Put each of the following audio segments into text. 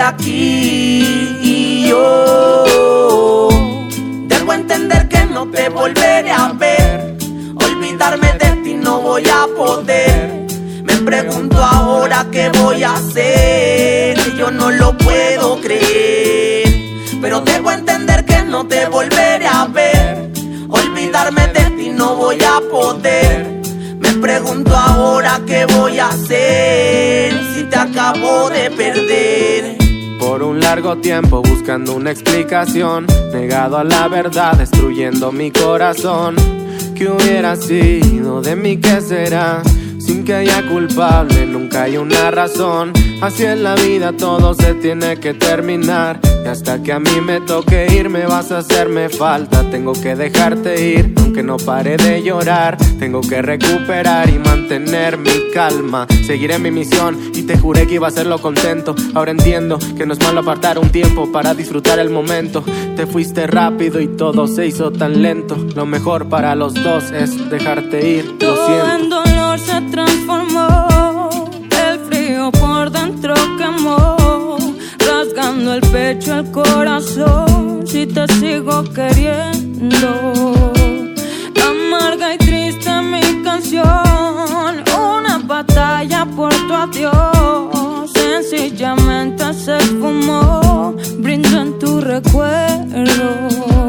aquí y yo debo entender que no te volveré a ver. Olvidarme de ti no voy a poder. Me pregunto ahora qué voy a hacer. Yo no lo puedo creer, pero debo entender que no te volveré a ver. Olvidarme de ti no voy a poder. Me pregunto ahora qué voy a hacer si te acabo de perder. Por un largo tiempo buscando una explicación, negado a la verdad, destruyendo mi corazón. ¿Qué hubiera sido de mí? ¿Qué será? Sin que haya culpable, nunca hay una razón. Así es la vida, todo se tiene que terminar. Y hasta que a mí me toque ir, me vas a hacerme falta. Tengo que dejarte ir, aunque no pare de llorar. Tengo que recuperar y mantener mi calma. Seguiré mi misión y te juré que iba a hacerlo contento. Ahora entiendo que no es malo apartar un tiempo para disfrutar el momento. Te fuiste rápido y todo se hizo tan lento. Lo mejor para los dos es dejarte ir, lo todo siento. en dolor se transformó, el frío por dentro quemó, rasgando el pecho, el corazón. Si te sigo queriendo, amarga y triste mi canción, una batalla por tu adiós. Sencillamente se esfumó, brindo en tu recuerdo.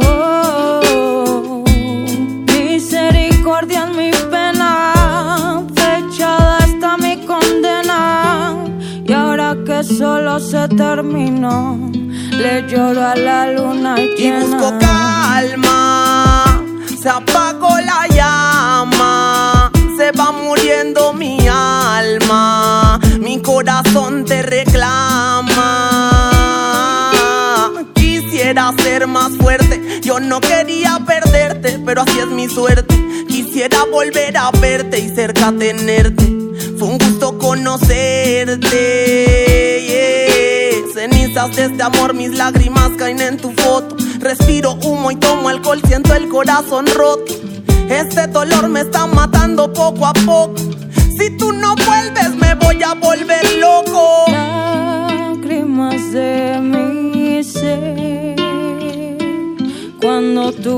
Misericordia en mi pena, fechada está mi condena. Y ahora que solo se terminó, le lloro a la luna llena. Y busco calma, se apagó la llama, se va muriendo mi alma, mi corazón te reclama. Quisiera ser más fuerte, yo no quería perderte, pero así es mi suerte. Quisiera volver a verte y cerca tenerte. Fue un gusto conocerte, yeah. Cenizas de este amor, mis lágrimas caen en tu foto. Respiro humo y tomo alcohol, siento el corazón roto. Este dolor me está matando poco a poco. Si tú no vuelves me voy a volver loco. Lágrimas de mi ser cuando tu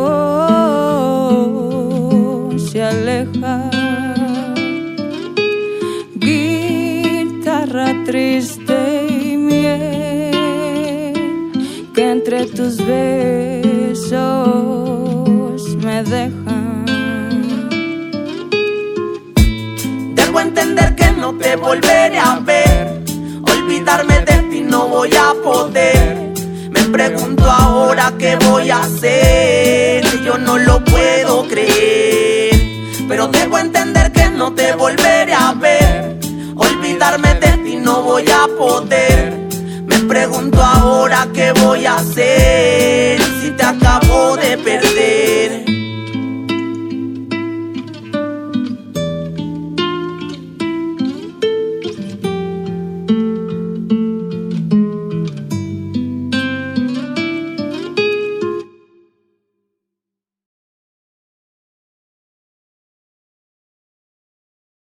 voz se aleja. Guitarra triste y miel que entre tus besos me dejan. Debo entender que no te volveré a ver. Olvidarme de ti no voy a poder. Me pregunto ahora qué voy a hacer. Yo no lo puedo creer, pero debo entender que no te volveré a ver. Olvidarme de ti no voy a poder. Me pregunto ahora qué voy a hacer.